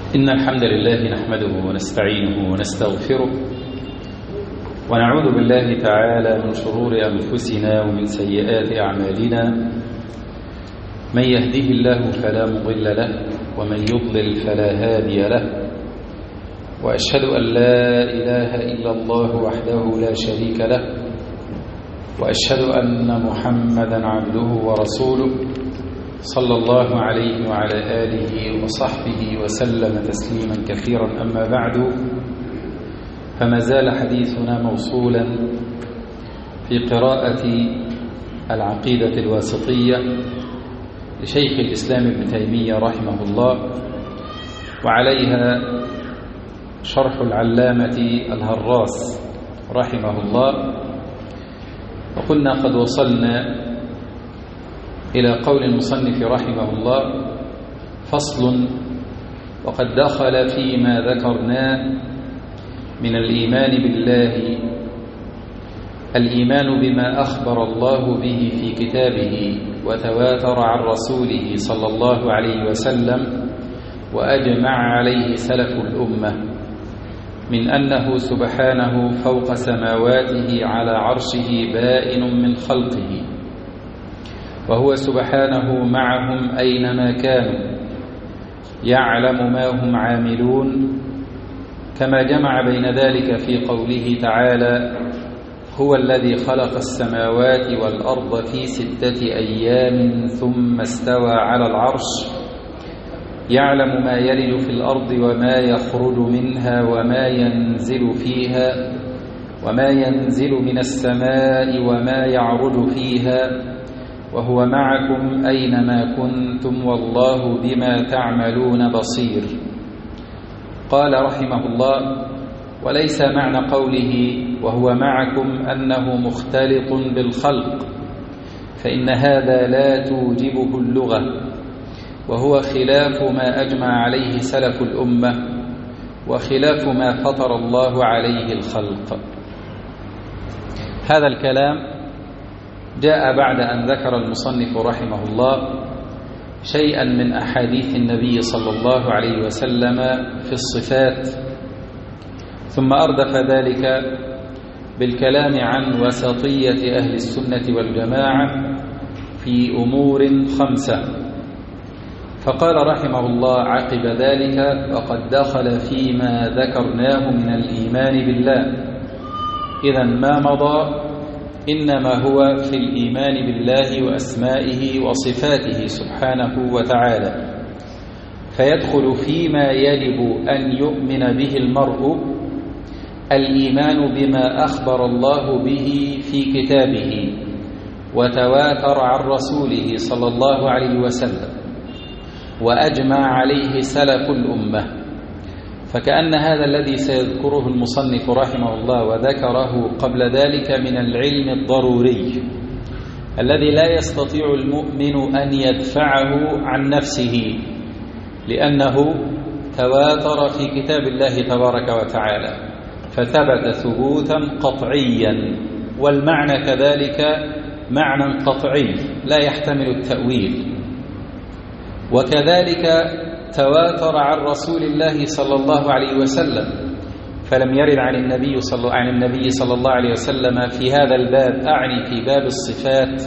إن الحمد لله نحمده ونستعينه ونستغفره ونعوذ بالله تعالى من شرور أنفسنا ومن سيئات أعمالنا. من يهده الله فلا مضل له ومن يضلل فلا هادي له، وأشهد أن لا إله إلا الله وحده لا شريك له، وأشهد أن محمدا عبده ورسوله صلى الله عليه وعلى آله وصحبه وسلم تسليما كثيرا. أما بعد، فما زال حديثنا موصولا في قراءة العقيدة الواسطية لشيخ الإسلام ابن تيمية رحمه الله، وعليها شرح العلامة الهراس رحمه الله. وقلنا قد وصلنا إلى قول المصنف رحمه الله: فصل: وقد دخل فيما ذكرناه من الإيمان بالله الإيمان بما أخبر الله به في كتابه وتواتر عن رسوله صلى الله عليه وسلم وأجمع عليه سلف الأمة من أنه سبحانه فوق سماواته على عرشه بائن من خلقه، وهو سبحانه معهم أينما كانوا يعلم ما هم عاملون، كما جمع بين ذلك في قوله تعالى: هو الذي خلق السماوات والأرض في 6 أيام ثم استوى على العرش يعلم ما يلج في الأرض وما يخرج منها وما ينزل فيها وما ينزل من السماء وما يعرج فيها، وهو معكم أينما كنتم والله بما تعملون بصير. قال رحمه الله: وليس معنى قوله وهو معكم أنه مختلط بالخلق، فإن هذا لا توجبه اللغة، وهو خلاف ما أجمع عليه سلف الأمة وخلاف ما فطر الله عليه الخلق. هذا الكلام جاء بعد أن ذكر المصنف رحمه الله شيئا من أحاديث النبي صلى الله عليه وسلم في الصفات، ثم أردف ذلك بالكلام عن وسطية أهل السنة والجماعة في أمور 5. فقال رحمه الله عقب ذلك: وقد دخل فيما ذكرناه من الإيمان بالله. إذن ما مضى إنما هو في الإيمان بالله وأسمائه وصفاته سبحانه وتعالى، فيدخل فيما يجب أن يؤمن به المرء الإيمان بما أخبر الله به في كتابه وتواتر عن رسوله صلى الله عليه وسلم وأجمع عليه سلف الأمة. فكأن هذا الذي سيذكره المصنف رحمه الله وذكره قبل ذلك من العلم الضروري الذي لا يستطيع المؤمن أن يدفعه عن نفسه، لأنه تواتر في كتاب الله تبارك وتعالى فثبت ثبوتا قطعيا، والمعنى كذلك معنى قطعي لا يحتمل التأويل. وكذلك تواتر عن رسول الله صلى الله عليه وسلم، فلم يرد عن النبي صلى الله عليه وسلم في هذا الباب، أعني في باب الصفات،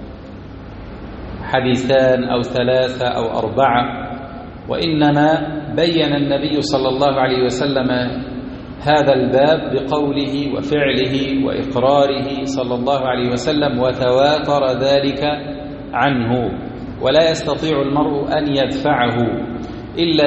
حديثان أو 3 أو 4، وإنما بين النبي صلى الله عليه وسلم هذا الباب بقوله وفعله وإقراره صلى الله عليه وسلم، وتواتر ذلك عنه، ولا يستطيع المرء أن يدفعه إلا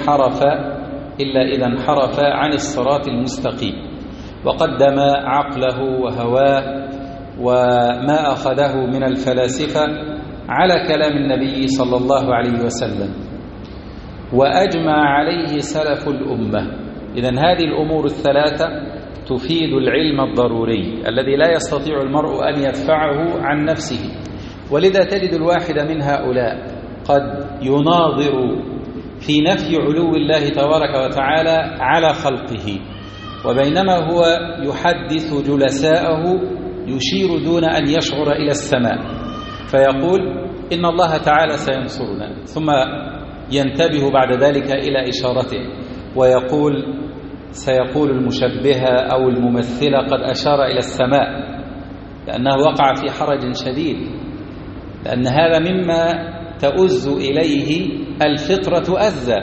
إذا انحرف عن الصراط المستقيم وقدم عقله وهواه وما أخذه من الفلاسفة على كلام النبي صلى الله عليه وسلم وأجمع عليه سلف الأمة. إذن هذه الأمور 3 تفيد العلم الضروري الذي لا يستطيع المرء أن يدفعه عن نفسه، ولذا تجد الواحد من هؤلاء قد يناظر في نفي علو الله تبارك وتعالى على خلقه، وبينما هو يحدث جلساءه يشير دون أن يشعر إلى السماء، فيقول: إن الله تعالى سينصرنا، ثم ينتبه بعد ذلك إلى إشارته ويقول سيقول المشبهة أو الممثلة قد أشار إلى السماء، لأنه وقع في حرج شديد، لأن هذا مما تؤز إليه الفطرة أذى.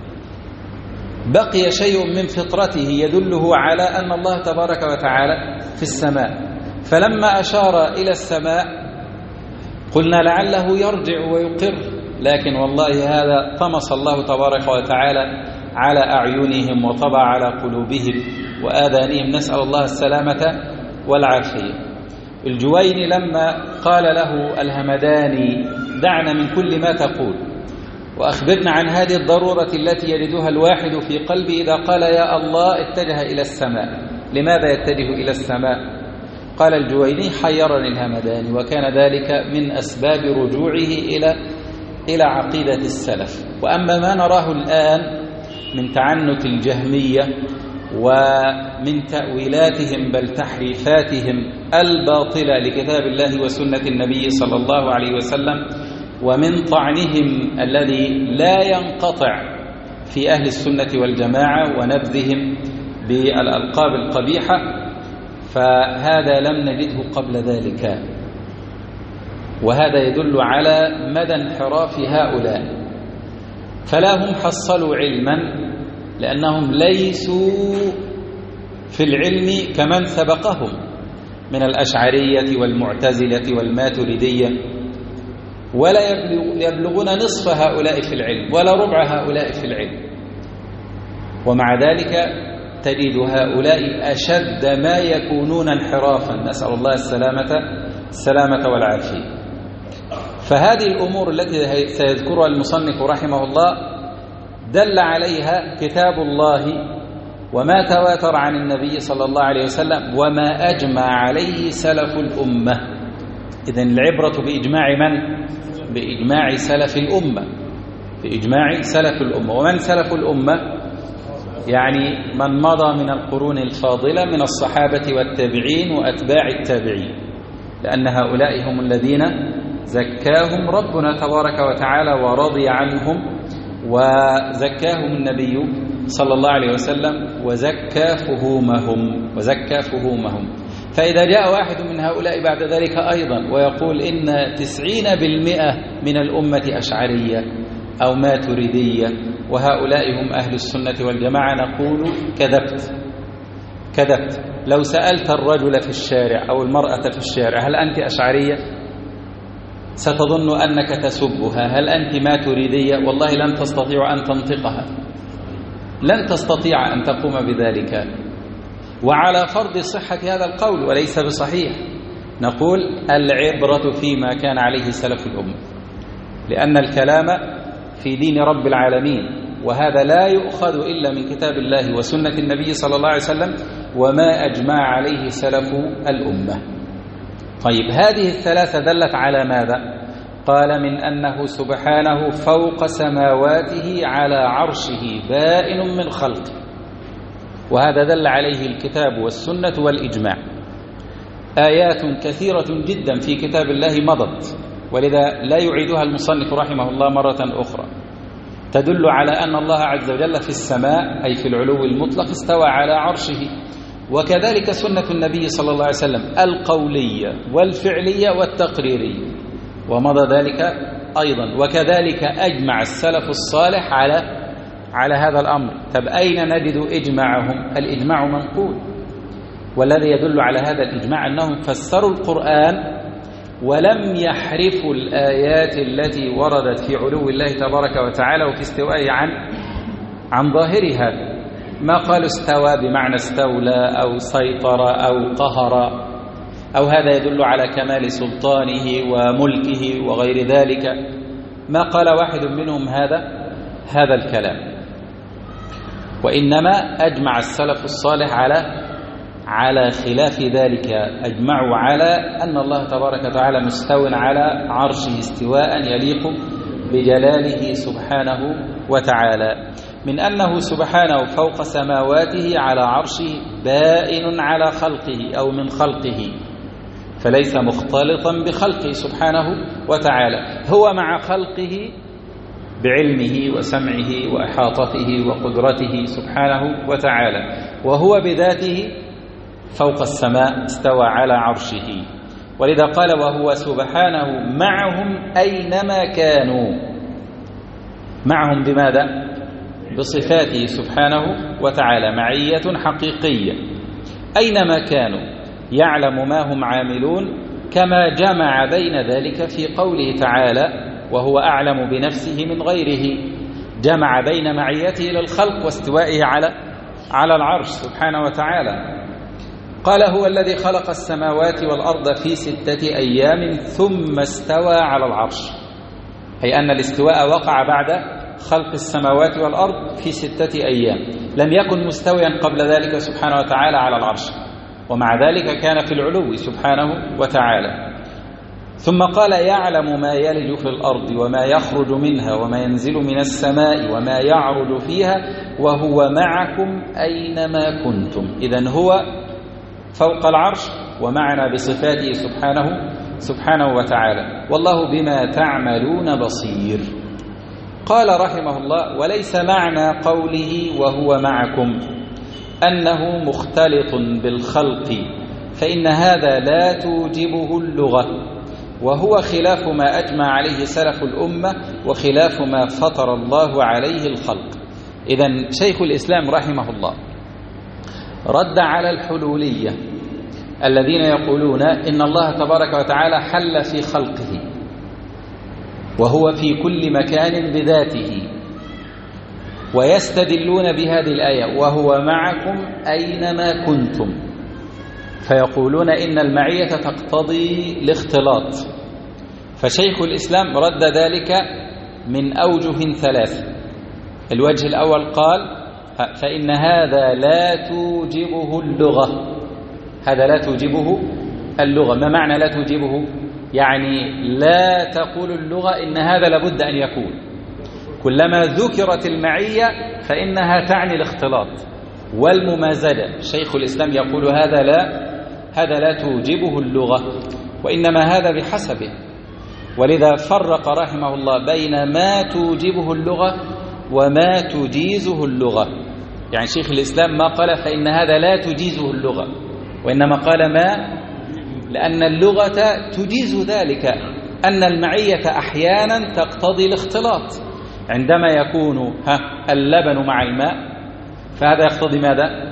بقي شيء من فطرته يدله على أن الله تبارك وتعالى في السماء، فلما أشار إلى السماء قلنا لعله يرجع ويقر، لكن والله هذا طمس الله تبارك وتعالى على أعينهم وطبع على قلوبهم وآذانهم، نسأل الله السلامة والعافية. الجويني لما قال له الهمداني دعنا من كل ما تقول وأخبرنا عن هذه الضرورة التي يجدها الواحد في قلبه إذا قال يا الله اتجه إلى السماء، لماذا يتجه إلى السماء؟ قال الجويني حيرني الهمداني، وكان ذلك من أسباب رجوعه إلى عقيدة السلف. وأما ما نراه الآن من تعنت الجهمية ومن تأويلاتهم بل تحريفاتهم الباطلة لكتاب الله وسنة النبي صلى الله عليه وسلم، ومن طعنهم الذي لا ينقطع في أهل السنة والجماعة ونبذهم بالألقاب القبيحة، فهذا لم نجده قبل ذلك، وهذا يدل على مدى انحراف هؤلاء. فلا هم حصلوا علما لأنهم ليسوا في العلم كمن سبقهم من الأشعرية والمعتزلة والماتريدية، ولا يبلغون نصف هؤلاء في العلم ولا ربع هؤلاء في العلم، ومع ذلك تجد هؤلاء أشد ما يكونون انحرافا، نسأل الله السلامة والعافية. فهذه الأمور التي سيذكرها المصنف رحمه الله دل عليها كتاب الله وما تواتر عن النبي صلى الله عليه وسلم وما أجمع عليه سلف الأمة. إذن العبرة بإجماع من؟ بإجماع سلف الأمة، بإجماع سلف الأمة. ومن سلف الأمة؟ يعني من مضى من القرون الفاضلة من الصحابة والتابعين وأتباع التابعين، لأن هؤلاء هم الذين زكاهم ربنا تبارك وتعالى ورضي عنهم، وزكاهم النبي صلى الله عليه وسلم وزكى فهومهم. فإذا جاء واحد من هؤلاء بعد ذلك أيضا ويقول إن 90% من الأمة أشعرية أو ماتريدية وهؤلاء هم أهل السنة والجماعة، نقول كذبت. لو سألت الرجل في الشارع أو المرأة في الشارع هل أنت أشعرية؟ ستظن أنك تسبها. هل أنت ماتريدية؟ والله لن تستطيع أن تنطقها، لن تستطيع أن تقوم بذلك. وعلى فرض صحة هذا القول وليس بصحيح، نقول العبرة فيما كان عليه سلف الأمة، لأن الكلام في دين رب العالمين، وهذا لا يؤخذ إلا من كتاب الله وسنة النبي صلى الله عليه وسلم وما أجمع عليه سلف الأمة. طيب، هذه الثلاثة دلت على ماذا؟ قال من أنه سبحانه فوق سماواته على عرشه بائن من خلقه، وهذا دل عليه الكتاب والسنة والإجماع. آيات كثيرة جدا في كتاب الله مضت، ولذا لا يعيدها المصنف رحمه الله مرة أخرى، تدل على أن الله عز وجل في السماء أي في العلو المطلق استوى على عرشه، وكذلك سنة النبي صلى الله عليه وسلم القولية والفعلية والتقريرية، ومضى ذلك أيضا. وكذلك أجمع السلف الصالح على هذا الأمر. طب أين نجد إجماعهم؟ الإجماع منقول، والذي يدل على هذا الإجماع أنهم فسروا القرآن ولم يحرفوا الآيات التي وردت في علو الله تبارك وتعالى وفي استوائه عن ظاهرها. ما قالوا استوى بمعنى استولى أو سيطر أو قهر، أو هذا يدل على كمال سلطانه وملكه وغير ذلك. ما قال واحد منهم هذا الكلام، وإنما أجمع السلف الصالح على خلاف ذلك. أجمعوا على أن الله تبارك وتعالى مستو على عرشه استواء يليق بجلاله سبحانه وتعالى، من أنه سبحانه فوق سماواته على عرشه بائن على خلقه أو من خلقه، فليس مختلطا بخلقه سبحانه وتعالى. هو مع خلقه بعلمه وسمعه وإحاطته وقدرته سبحانه وتعالى، وهو بذاته فوق السماء استوى على عرشه. ولذا قال وهو سبحانه معهم أينما كانوا. معهم بماذا؟ بصفاته سبحانه وتعالى، معية حقيقية أينما كانوا، يعلم ما هم عاملون، كما جمع بين ذلك في قوله تعالى وهو أعلم بنفسه من غيره، جمع بين معيته للخلق واستوائه على العرش سبحانه وتعالى. قال هو الذي خلق السماوات والأرض في 6 أيام ثم استوى على العرش، أي أن الاستواء وقع بعد خلق السماوات والأرض في 6 أيام، لم يكن مستويا قبل ذلك سبحانه وتعالى على العرش، ومع ذلك كان في العلو سبحانه وتعالى. ثم قال يعلم ما يلج في الأرض وما يخرج منها وما ينزل من السماء وما يعرج فيها وهو معكم أينما كنتم. إذن هو فوق العرش ومعنا بصفاته سبحانه وتعالى، والله بما تعملون بصير. قال رحمه الله وليس معنى قوله وهو معكم أنه مختلط بالخلق، فإن هذا لا توجبه اللغة، وهو خلاف ما أجمع عليه سلف الأمة وخلاف ما فطر الله عليه الخلق. إذن شيخ الإسلام رحمه الله رد على الحلولية الذين يقولون إن الله تبارك وتعالى حل في خلقه وهو في كل مكان بذاته، ويستدلون بهذه الآية وهو معكم أينما كنتم، فيقولون إن المعية تقتضي الاختلاط. فشيخ الإسلام رد ذلك من أوجه 3. الوجه الأول قال فإن هذا لا توجبه اللغة. هذا لا توجبه اللغة. ما معنى لا توجبه؟ يعني لا تقول اللغة إن هذا لابد أن يكون. كلما ذكرت المعية فإنها تعني الاختلاط والممازجة. شيخ الإسلام يقول هذا لا توجبه اللغة، وإنما هذا بحسبه. ولذا فرق رحمه الله بين ما توجبه اللغة وما تجيزه اللغة. يعني شيخ الإسلام ما قال فإن هذا لا تجيزه اللغة، وإنما قال ما، لأن اللغة تجيز ذلك، أن المعية أحيانا تقتضي الاختلاط. عندما يكون اللبن مع الماء فهذا يقتضي ماذا؟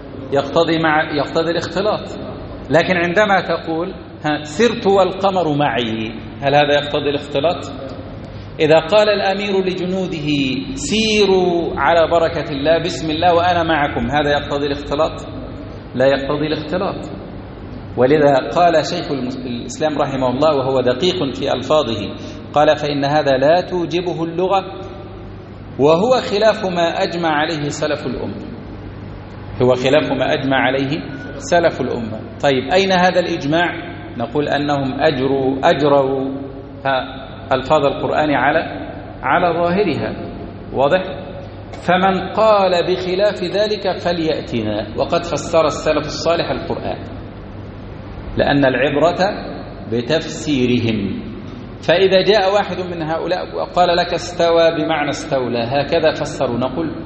يقتضي الاختلاط. لكن عندما تقول سرت والقمر معي، هل هذا يقتضي الاختلاط؟ إذا قال الأمير لجنوده سيروا على بركة الله بسم الله وأنا معكم، هذا يقتضي الاختلاط؟ لا يقتضي الاختلاط. ولذا قال شيخ الإسلام رحمه الله وهو دقيق في ألفاظه، قال فإن هذا لا توجبه اللغة، وهو خلاف ما أجمع عليه سلف الأمة. هو خلاف ما أجمع عليه سلف الأمة. طيب أين هذا الإجماع؟ نقول أنهم أجروا ألفاظ القرآن على ظاهرها، واضح؟ فمن قال بخلاف ذلك فليأتنا. وقد فسر السلف الصالح القرآن، لأن العبرة بتفسيرهم. فإذا جاء واحد من هؤلاء وقال لك استوى بمعنى استولى، هكذا فسروا، نقول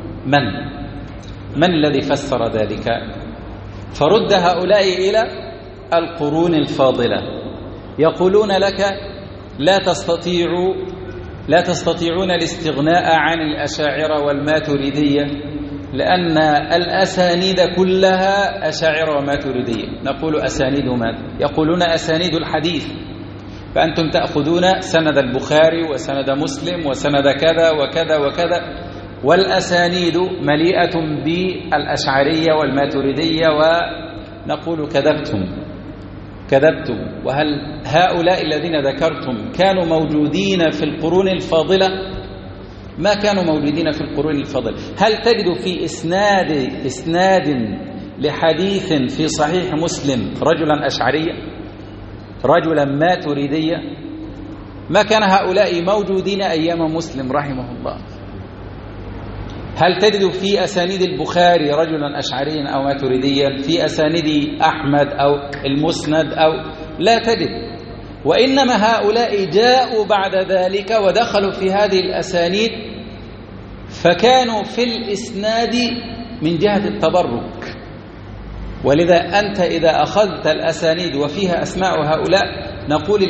من الذي فسر ذلك؟ فرد هؤلاء إلى القرون الفاضلة، يقولون لك لا تستطيعون الاستغناء عن الأشاعرة والماتريدية، لأن الأسانيد كلها أشاعرة وماتريدية. نقول أسانيد ماذا؟ يقولون أسانيد الحديث، فأنتم تأخذون سند البخاري وسند مسلم وسند كذا وكذا وكذا، والأسانيد مليئة بالأشعرية والماتريدية، ونقول كذبتم. وهل هؤلاء الذين ذكرتم كانوا موجودين في القرون الفاضلة؟ ما كانوا موجودين في القرون الفاضلة. هل تجد في إسناد لحديث في صحيح مسلم رجلا أشعريا، رجلا ماتريديا؟ ما كان هؤلاء موجودين أيام مسلم رحمه الله. هل تجد في أسانيد البخاري رجلا أشعريا أو ماتريديا؟ في أسانيد أحمد أو المسند أو لا تجد. وإنما هؤلاء جاءوا بعد ذلك ودخلوا في هذه الأسانيد، فكانوا في الإسناد من جهة التبرك. ولذا أنت إذا أخذت الأسانيد وفيها أسماء هؤلاء نقول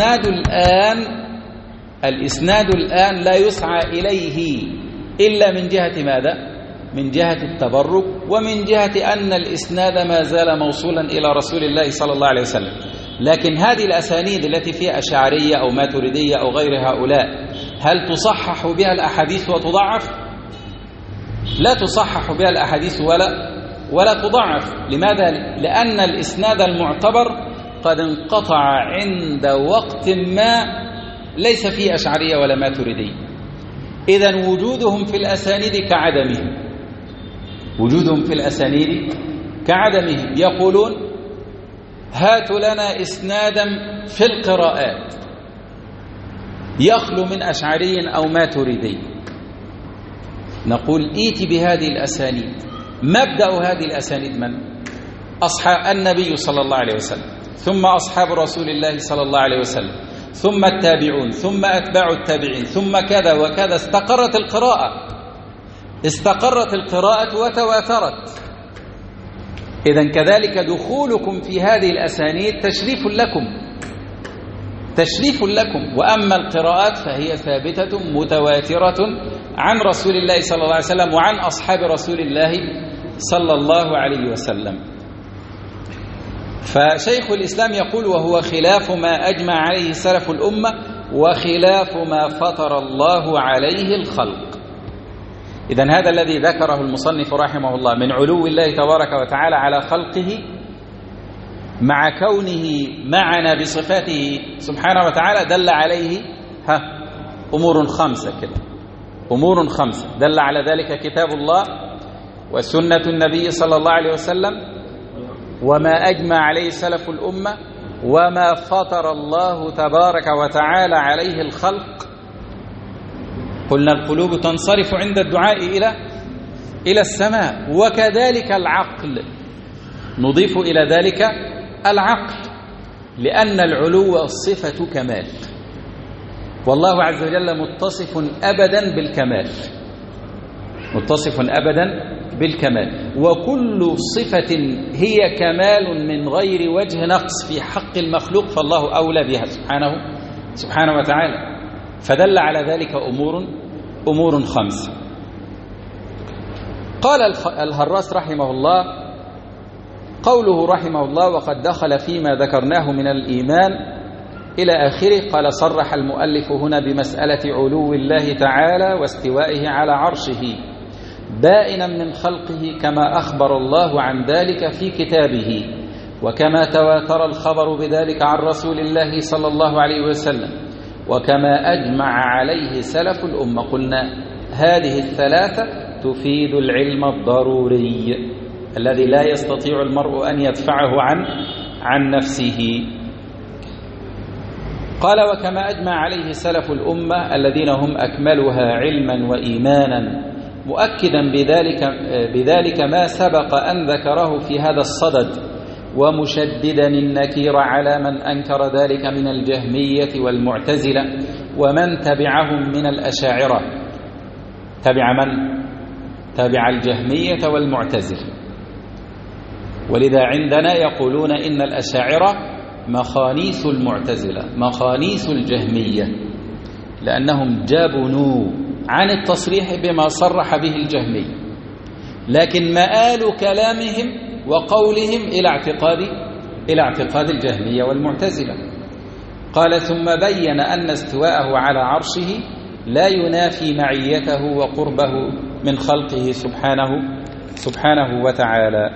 الإسناد الآن لا يسعى إليه إلا من جهة ماذا؟ من جهة التبرك، ومن جهة أن الإسناد ما زال موصولا إلى رسول الله صلى الله عليه وسلم. لكن هذه الأسانيد التي فيها أشعرية أو ماتريدية أو غير هؤلاء، هل تصحح بها الأحاديث وتضعف؟ لا تصحح بها الأحاديث ولا تضعف. لماذا؟ لأن الإسناد المعتبر قد انقطع عند وقت ما ليس فيه أشعرية ولا ماتريدية. إذن وجودهم في الأسانيد كعدمه. يقولون هاتوا لنا إسنادا في القراءات يخلو من أشعري أو ماتريدي، نقول إيتي بهذه الأسانيد. مبدأ هذه الأسانيد من؟ أصحاب النبي صلى الله عليه وسلم، ثم أصحاب رسول الله صلى الله عليه وسلم، ثم التابعون، ثم أتباع التابعين، ثم كذا وكذا. استقرت القراءة وتواترت. إذن كذلك دخولكم في هذه الأسانيد تشريف لكم. وأما القراءات فهي ثابتة متواترة عن رسول الله صلى الله عليه وسلم وعن أصحاب رسول الله صلى الله عليه وسلم. فشيخ الإسلام يقول: وهو خلاف ما أجمع عليه سلف الأمة وخلاف ما فطر الله عليه الخلق. إذن هذا الذي ذكره المصنف رحمه الله من علو الله تبارك وتعالى على خلقه، مع كونه معنا بصفاته سبحانه وتعالى، دل عليه أمور خمسة كده، أمور خمسة دل على ذلك كتاب الله وسنة النبي صلى الله عليه وسلم وما أجمع عليه سلف الأمة وما فطر الله تبارك وتعالى عليه الخلق. قلنا القلوب تنصرف عند الدعاء إلى السماء، وكذلك العقل نضيف إلى ذلك العقل، لأن العلو صفة كمال، والله عز وجل متصف أبدا بالكمال، وكل صفة هي كمال من غير وجه نقص في حق المخلوق فالله أولى بها سبحانه وتعالى. فدل على ذلك أمور خمسة. قال الهراس رحمه الله: قوله رحمه الله: وقد دخل فيما ذكرناه من الإيمان إلى آخره. قال: صرح المؤلف هنا بمسألة علو الله تعالى واستوائه على عرشه بائنا من خلقه، كما أخبر الله عن ذلك في كتابه، وكما تواتر الخبر بذلك عن رسول الله صلى الله عليه وسلم، وكما أجمع عليه سلف الأمة. قلنا هذه الثلاثة تفيد العلم الضروري الذي لا يستطيع المرء أن يدفعه عن نفسه. قال: وكما أجمع عليه سلف الأمة الذين هم أكملها علما وإيمانا، مؤكدا بذلك ما سبق أن ذكره في هذا الصدد، ومشددا النكير على من أنكر ذلك من الجهمية والمعتزلة ومن تبعهم من الأشاعرة. تبع الجهمية والمعتزلة. ولذا عندنا يقولون إن الأشاعرة مخانيث المعتزلة، مخانيث الجهمية، لأنهم جابنوا عن التصريح بما صرح به الجهمي، لكن مآل كلامهم وقولهم إلى اعتقاد الجهمية والمعتزلة. قال: ثم بين أن استواءه على عرشه لا ينافي معيته وقربه من خلقه سبحانه وتعالى.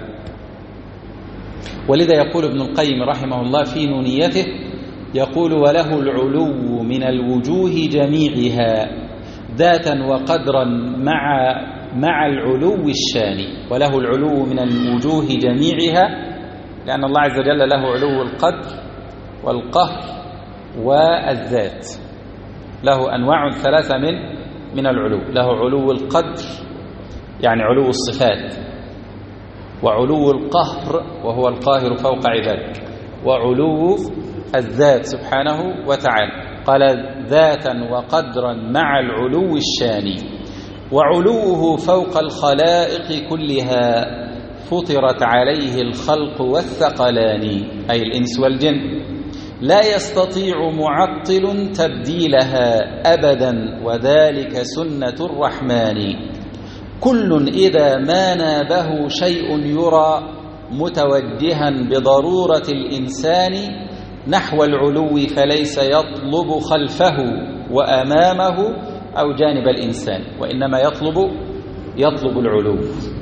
ولذا يقول ابن القيم رحمه الله في نونيته، يقول: وله العلو من الوجوه جميعها ذاتا وقدرا مع العلو الشاني. وله العلو من الوجوه جميعها، لأن الله عز وجل له علو القدر والقهر والذات، له أنواع ثلاثة من العلو. له علو القدر يعني علو الصفات، وعلو القهر وهو القاهر فوق عباده، وعلو الذات سبحانه وتعالى. قال ذاتا وقدرا مع العلو الشاني، وعلوه فوق الخلائق كلها فطرت عليه الخلق والثقلان، أي الإنس والجن، لا يستطيع معطل تبديلها أبدا، وذلك سنة الرحمن. كل إذا ما نابه شيء يرى متوجها بضرورة الإنسان نحو العلو، فليس يطلب خلفه وأمامه أو جانب الإنسان، وإنما يطلب العلو.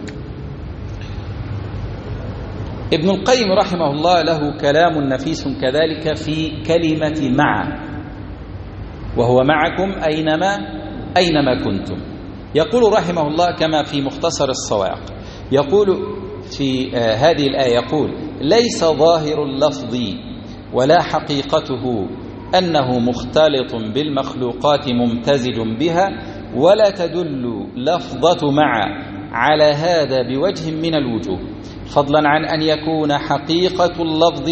ابن القيم رحمه الله له كلام نفيس كذلك في كلمة مع، وهو معكم أينما كنتم. يقول رحمه الله كما في مختصر الصواعق، يقول في هذه الآية، يقول ليس ظاهر اللفظ ولا حقيقته أنه مختلط بالمخلوقات ممتزج بها، ولا تدل لفظة مع على هذا بوجه من الوجوه، فضلا عن أن يكون حقيقة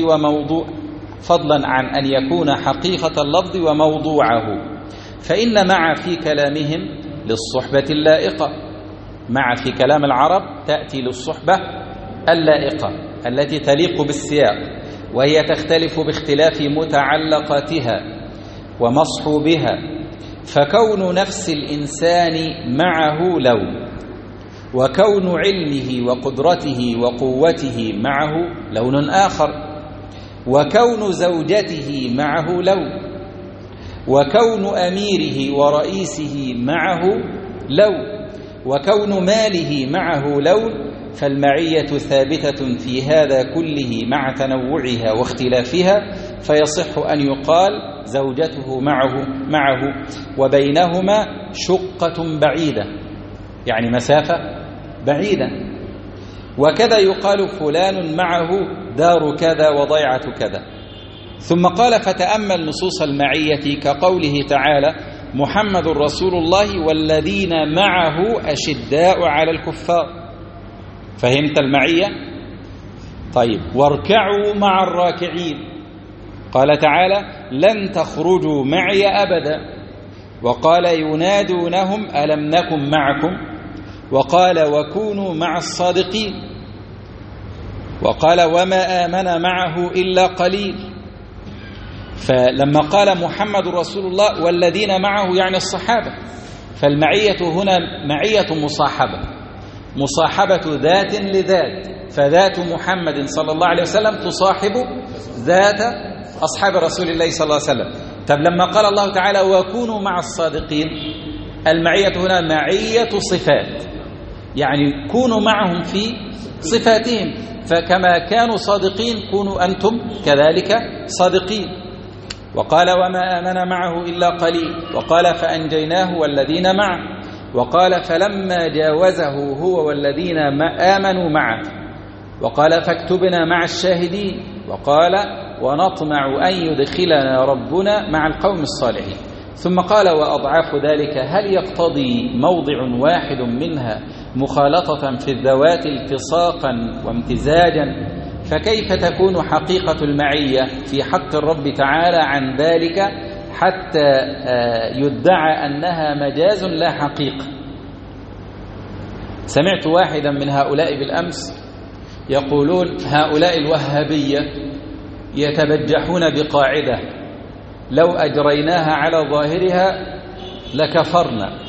حقيقة اللفظ وموضوعه. فإن مع في كلامهم للصحبة اللائقة، مع في كلام العرب تأتي للصحبة اللائقة التي تليق بالسياق، وهي تختلف باختلاف متعلقاتها ومصحوبها. فكون نفس الإنسان معه لون، وكون علمه وقدرته وقوته معه لون آخر، وكون زوجته معه لون، وكون أميره ورئيسه معه لون، وكون ماله معه لون. فالمعية ثابتة في هذا كله مع تنوعها واختلافها، فيصح أن يقال زوجته معه وبينهما شقة بعيدة، يعني مسافة بعيدة. وكذا يقال فلان معه دار كذا وضيعة كذا. ثم قال فتأمل نصوص المعية كقوله تعالى محمد رسول الله والذين معه أشداء على الكفار. فهمت المعية؟ طيب، واركعوا مع الراكعين. قال تعالى لن تخرجوا معي أبدا. وقال ينادونهم ألم نكن معكم. وقال وكونوا مع الصادقين. وقال وما آمن معه إلا قليل. فلما قال محمد رسول الله والذين معه يعني الصحابة، فالمعية هنا معية مصاحبة ذات لذات، فذات محمد صلى الله عليه وسلم تصاحب ذات أصحاب رسول الله صلى الله عليه وسلم. طب لما قال الله تعالى وكونوا مع الصادقين، المعية هنا معية صفات، يعني كونوا معهم في صفاتهم، فكما كانوا صادقين كونوا أنتم كذلك صادقين. وقال وما آمن معه إلا قليل. وقال فأنجيناه والذين معه. وقال فلما جاوزه هو والذين آمنوا معه. وقال فاكتبنا مع الشاهدين. وقال ونطمع أن يدخلنا ربنا مع القوم الصالحين. ثم قال وأضعاف ذلك هل يقتضي موضع واحد منها مخالطة في الذوات التصاقا وامتزاجا؟ فكيف تكون حقيقة المعية في حق الرب تعالى عن ذلك حتى يدعى أنها مجاز لا حقيقة؟ سمعت واحدا من هؤلاء بالأمس يقولون هؤلاء الوهابية يتبجحون بقاعدة لو أجريناها على ظاهرها لكفرنا،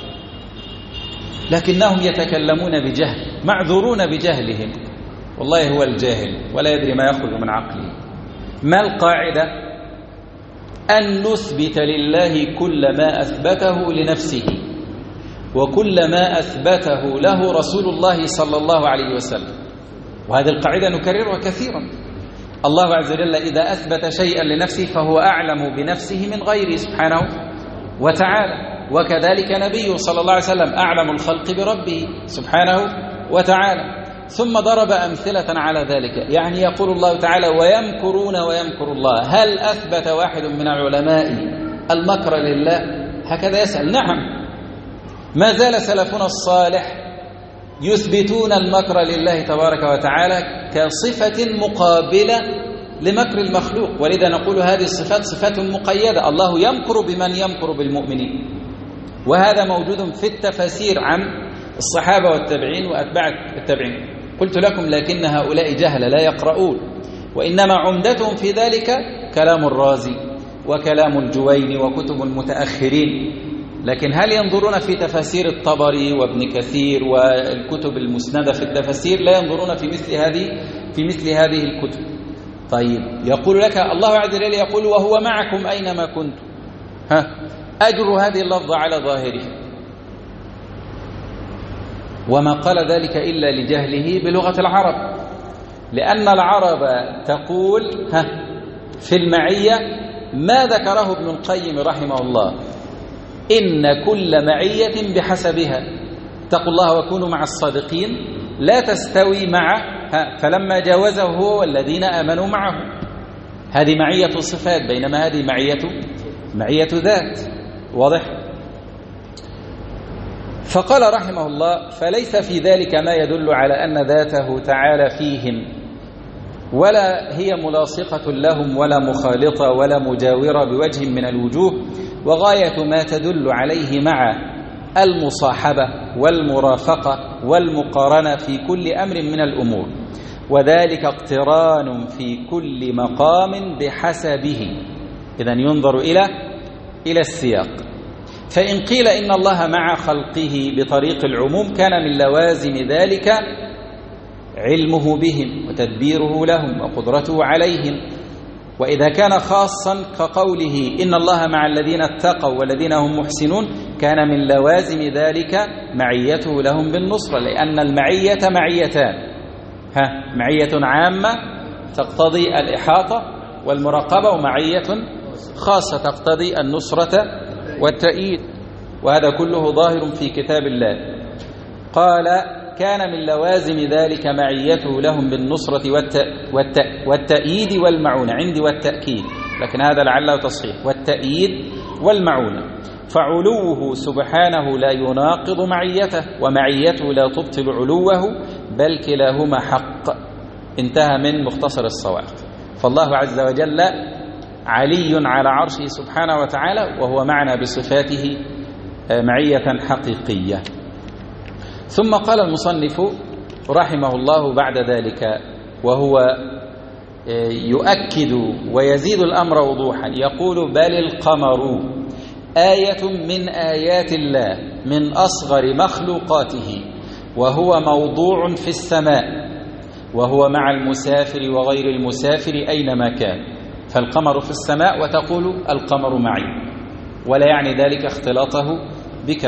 لكنهم يتكلمون بجهل، معذورون بجهلهم. والله هو الجاهل ولا يدري ما يخرج من عقله. ما القاعدة؟ أن نثبت لله كل ما أثبته لنفسه وكل ما أثبته له رسول الله صلى الله عليه وسلم. وهذه القاعدة نكررها كثيرا. الله عز وجل إذا أثبت شيئا لنفسه فهو أعلم بنفسه من غيره سبحانه وتعالى، وكذلك نبيه صلى الله عليه وسلم أعلم الخلق بربه سبحانه وتعالى. ثم ضرب أمثلة على ذلك، يعني يقول الله تعالى ويمكرون ويمكر الله. هل أثبت واحد من العلماء المكر لله؟ هكذا يسأل. نعم، ما زال سلفنا الصالح يثبتون المكر لله تبارك وتعالى كصفة مقابلة لمكر المخلوق. ولذا نقول هذه الصفات صفات مقيدة. الله يمكر بمن يمكر بالمؤمنين، وهذا موجود في التفاسير عن الصحابة والتابعين وأتباع التابعين. قلت لكم لكن هؤلاء جهلة لا يقرؤون، وإنما عمدتهم في ذلك كلام الرازي وكلام الجويني وكتب المتأخرين. لكن هل ينظرون في تفاسير الطبري وابن كثير والكتب المسندة في التفاسير؟ لا ينظرون في مثل هذه الكتب. طيب، يقول لك الله عز وجل يقول وهو معكم أينما كنتم. أجر هذه اللفظة على ظاهره، وما قال ذلك إلا لجهله بلغة العرب، لأن العرب تقول في المعية ما ذكره ابن القيم رحمه الله: إن كل معية بحسبها، اتقوا الله وكونوا مع الصادقين، لا تستوي مع فلما جاوزه هو والذين آمنوا معه. هذه معية صفات، بينما هذه معية ذات. واضح؟ فقال رحمه الله: فليس في ذلك ما يدل على أن ذاته تعالى فيهم، ولا هي ملاصقة لهم ولا مخالطة ولا مجاورة بوجه من الوجوه، وغاية ما تدل عليه مع المصاحبة والمرافقة والمقارنة في كل أمر من الأمور، وذلك اقتران في كل مقام بحسبه. إذن ينظر إلى السياق. فإن قيل إن الله مع خلقه بطريق العموم كان من لوازم ذلك علمه بهم وتدبيره لهم وقدرته عليهم. وإذا كان خاصا كقوله إن الله مع الذين اتقوا والذين هم محسنون كان من لوازم ذلك معيته لهم بالنصرة، لأن المعية معيتان: معية عامة تقتضي الإحاطة والمراقبة، ومعية خاصة تقتضي النصرة والتأييد، وهذا كله ظاهر في كتاب الله. قال: كان من لوازم ذلك معيته لهم بالنصرة والتأييد والمعونة. عندي والتأكيد، لكن هذا لعله تصحيح، والتأييد والمعونة. فعلوه سبحانه لا يناقض معيته، ومعيته لا تبطل علوه، بل كلاهما حق. انتهى من مختصر الصواعق. فالله عز وجل علي على عرشه سبحانه وتعالى، وهو معنا بصفاته معية حقيقية. ثم قال المصنف رحمه الله بعد ذلك، وهو يؤكد ويزيد الأمر وضوحا، يقول: بل القمر آية من آيات الله من أصغر مخلوقاته، وهو موضوع في السماء، وهو مع المسافر وغير المسافر أينما كان. فالقمر في السماء وتقول القمر معي، ولا يعني ذلك اختلاطه بك.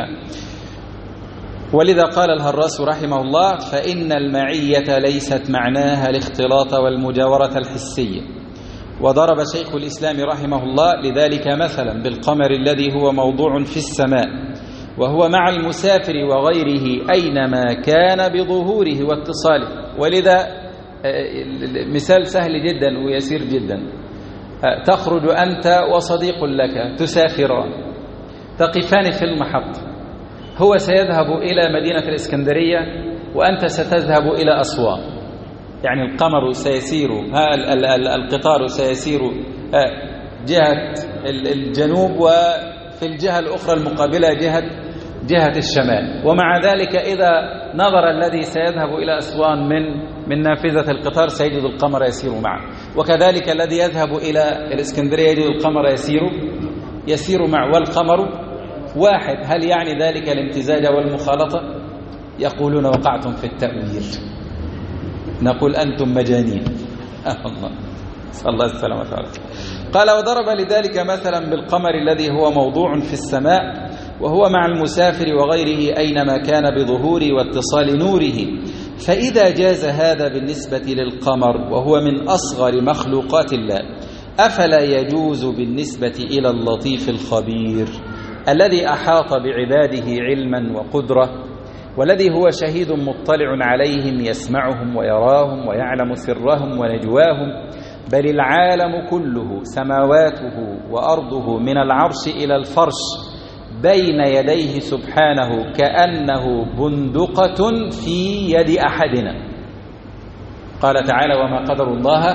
ولذا قال الهراس رحمه الله: فإن المعية ليست معناها الاختلاط والمجاورة الحسية. وضرب شيخ الإسلام رحمه الله لذلك مثلا بالقمر الذي هو موضوع في السماء، وهو مع المسافر وغيره أينما كان بظهوره واتصاله. ولذا مثال سهل جدا ويسير جدا: تخرج أنت وصديق لك تسافران، تقفان في المحطة، هو سيذهب إلى مدينة الإسكندرية وأنت ستذهب إلى أسوان. يعني القمر سيسير، القطار سيسير جهة الجنوب، وفي الجهة الأخرى المقابلة جهة الشمال. ومع ذلك إذا نظر الذي سيذهب إلى أسوان من نافذة القطار سيجد القمر يسير معه، وكذلك الذي يذهب إلى الإسكندرية يجد القمر يسير معه، والقمر واحد. هل يعني ذلك الامتزاج والمخالطة؟ يقولون وقعتم في التأويل، نقول أنتم مجانين. الله صلى الله السلامة والعافية. قال: وضرب لذلك مثلا بالقمر الذي هو موضوع في السماء، وهو مع المسافر وغيره أينما كان بظهوره واتصال نوره. فإذا جاز هذا بالنسبة للقمر وهو من أصغر مخلوقات الله، أفلا يجوز بالنسبة إلى اللطيف الخبير الذي أحاط بعباده علما وقدرة، والذي هو شهيد مطلع عليهم يسمعهم ويراهم ويعلم سرهم ونجواهم، بل العالم كله سماواته وأرضه من العرش إلى الفرش بين يديه سبحانه كأنه بندقة في يد أحدنا. قال تعالى: وما قدر الله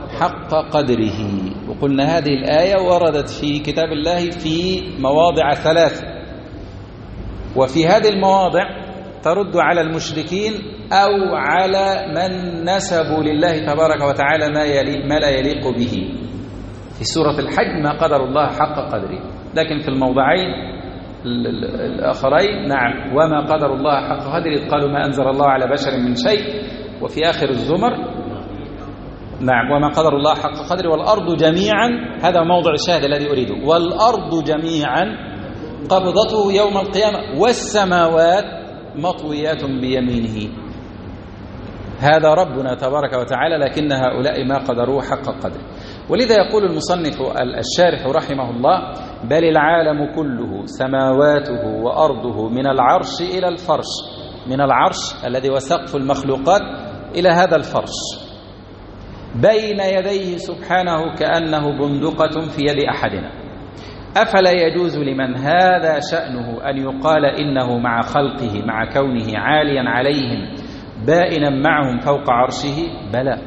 حق قدره. وقلنا هذه الآية وردت في كتاب الله في مواضع 3، وفي هذه المواضع ترد على المشركين أو على من نسبوا لله تبارك وتعالى ما لا يليق به. في سورة الحج ما قدر الله حق قدره، لكن في الموضعين الآخرين نعم وما قدر الله حق قدره قالوا ما أنزل الله على بشر من شيء. وفي آخر الزمر نعم وما قدر الله حق قدره والأرض جميعا، هذا موضع الشاهد الذي أريده، والأرض جميعا قبضته يوم القيامة والسماوات مطويات بيمينه. هذا ربنا تبارك وتعالى، لكن هؤلاء ما قدروه حق قدره. ولذا يقول المصنف الشارح رحمه الله: بل العالم كله سماواته وأرضه من العرش إلى الفرش، من العرش الذي هو سقف المخلوقات إلى هذا الفرش، بين يديه سبحانه كأنه بندقة في يد أحدنا. أفلا يجوز لمن هذا شأنه أن يقال إنه مع خلقه مع كونه عاليا عليهم بائنا معهم فوق عرشه؟ بلى،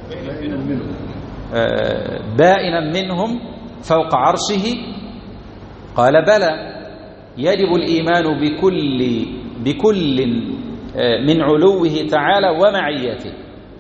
بائنا منهم فوق عرشه. قال بلى، يجب الإيمان بكل من علوه تعالى ومعيته،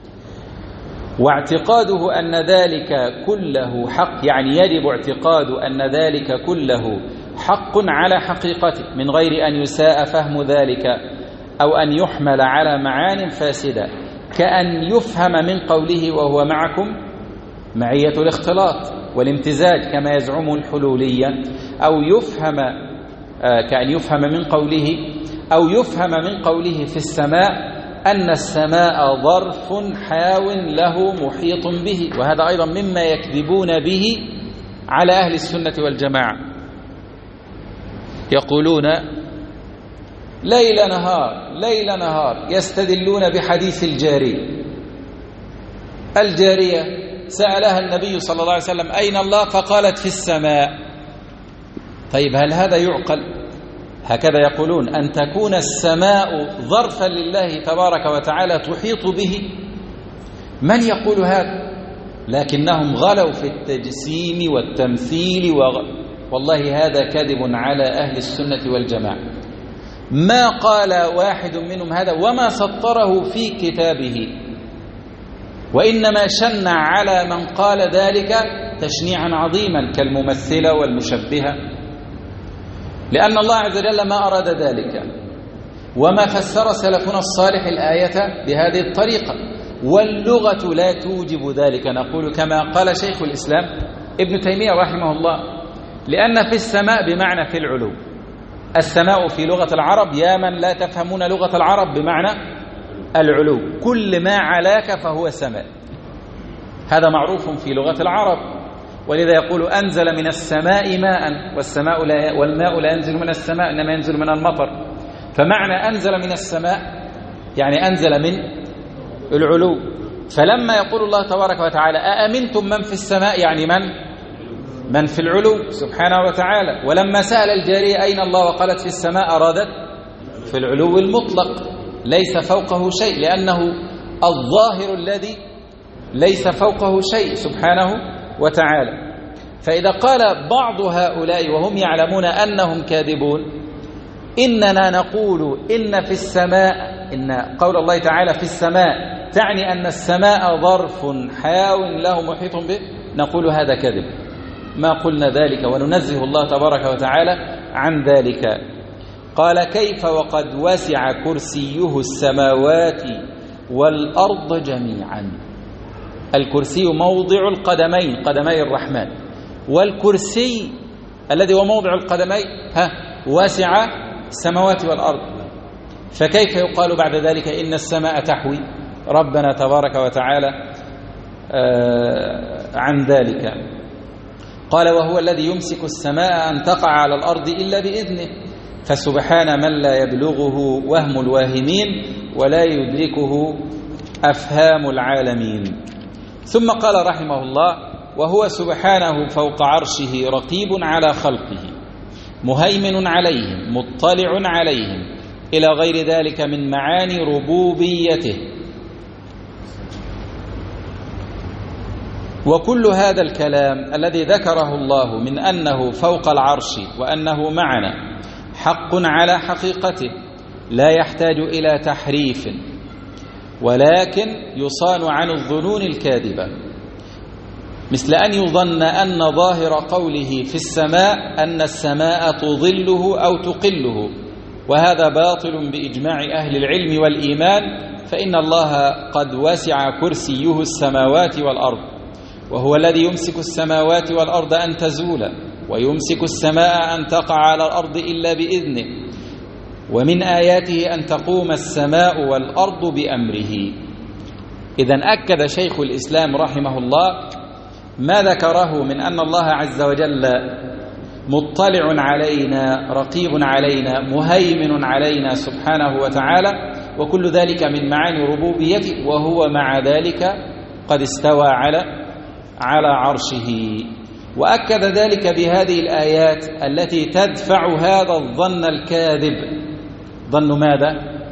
واعتقاده أن ذلك كله حق، يعني يجب اعتقاد أن ذلك كله حق على حقيقته من غير أن يساء فهم ذلك أو أن يحمل على معان فاسدة، كأن يفهم من قوله وهو معكم معية الاختلاط والامتزاج كما يزعم الحلولية، أو يفهم كأن يفهم من قوله أو يفهم من قوله في السماء أن السماء ظرف حاو له محيط به. وهذا أيضا مما يكذبون به على أهل السنة والجماعة، يقولون ليل نهار ليل نهار، يستدلون بحديث الجارية سألها النبي صلى الله عليه وسلم أين الله؟ فقالت في السماء. طيب هل هذا يعقل؟ هكذا يقولون أن تكون السماء ظرفا لله تبارك وتعالى تحيط به؟ من يقول هذا؟ لكنهم غلوا في التجسيم والتمثيل والله هذا كذب على أهل السنة والجماعة. ما قال واحد منهم هذا وما سطره في كتابه، وإنما شنع على من قال ذلك تشنيعا عظيما كالممثلة والمشبهة، لأن الله عز وجل ما أراد ذلك، وما فسر سلفنا الصالح الآية بهذه الطريقة، واللغة لا توجب ذلك. نقول كما قال شيخ الإسلام ابن تيمية رحمه الله: لأن في السماء بمعنى في العلو. السماء في لغة العرب يا من لا تفهمون لغة العرب بمعنى العلو، كل ما علاك فهو سماء، هذا معروف في لغة العرب. ولذا يقول أنزل من السماء ماء، والماء لا ينزل من السماء إنما ينزل من المطر. فمعنى أنزل من السماء يعني أنزل من العلو. فلما يقول الله تبارك وتعالى أأمنتم من في السماء، يعني من في العلو سبحانه وتعالى. ولما سأل الجارية أين الله وقالت في السماء، أرادت في العلو المطلق ليس فوقه شيء، لأنه الظاهر الذي ليس فوقه شيء سبحانه وتعالى. فإذا قال بعض هؤلاء وهم يعلمون أنهم كاذبون إننا نقول إن في السماء، إن قول الله تعالى في السماء تعني أن السماء ظرف حاو له محيط به، نقول هذا كذب، ما قلنا ذلك وننزه الله تبارك وتعالى عن ذلك. قال كيف وقد وسع كرسيه السماوات والأرض جميعا. الكرسي موضع القدمين، قدمي الرحمن، والكرسي الذي هو موضع القدمين واسع السماوات والأرض، فكيف يقال بعد ذلك إن السماء تحوي ربنا تبارك وتعالى عن ذلك؟ قال وهو الذي يمسك السماء أن تقع على الأرض إلا بإذنه، فسبحان من لا يبلغه وهم الواهمين ولا يدركه أفهام العالمين. ثم قال رحمه الله وهو سبحانه فوق عرشه رقيب على خلقه مهيمن عليهم مطلع عليهم إلى غير ذلك من معاني ربوبيته. وكل هذا الكلام الذي ذكره الله من أنه فوق العرش وأنه معنا حق على حقيقته، لا يحتاج إلى تحريف، ولكن يصان عن الظنون الكاذبة، مثل أن يظن أن ظاهر قوله في السماء أن السماء تظله أو تقله، وهذا باطل بإجماع أهل العلم والإيمان، فإن الله قد وسع كرسيه السماوات والأرض، وهو الذي يمسك السماوات والأرض أن تزولا، ويمسك السماء أن تقع على الأرض إلا بإذنه، ومن آياته أن تقوم السماء والأرض بأمره. إذن أكد شيخ الإسلام رحمه الله ما ذكره من أن الله عز وجل مطلع علينا، رقيب علينا، مهيمن علينا سبحانه وتعالى، وكل ذلك من معاني ربوبيته، وهو مع ذلك قد استوى على عرشه. وأكد ذلك بهذه الآيات التي تدفع هذا الظن الكاذب. ظن ماذا؟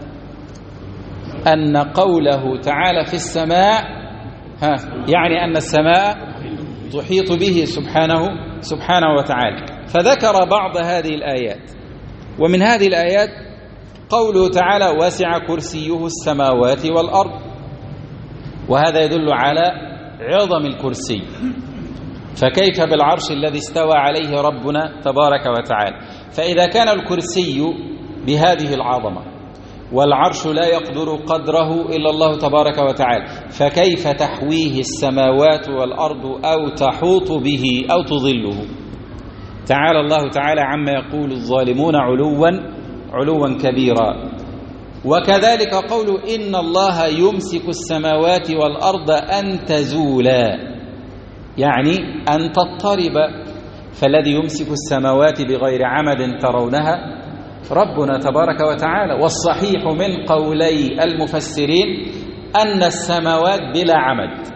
أن قوله تعالى في السماء يعني أن السماء تحيط به سبحانه وتعالى. فذكر بعض هذه الآيات، ومن هذه الآيات قوله تعالى وسع كرسيه السماوات والأرض، وهذا يدل على عظم الكرسي، فكيف بالعرش الذي استوى عليه ربنا تبارك وتعالى؟ فإذا كان الكرسي بهذه العظمة والعرش لا يقدر قدره إلا الله تبارك وتعالى، فكيف تحويه السماوات والأرض أو تحوط به أو تظله؟ تعالى الله تعالى عما يقول الظالمون علوا كبيرا. وكذلك قوله إن الله يمسك السماوات والأرض أن تزولا، يعني أن تضطرب، فالذي يمسك السماوات بغير عمد ترونها ربنا تبارك وتعالى. والصحيح من قولي المفسرين أن السماوات بلا عمد،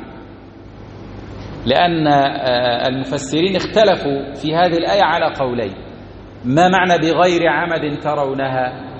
لأن المفسرين اختلفوا في هذه الآية على قولين. ما معنى بغير عمد ترونها؟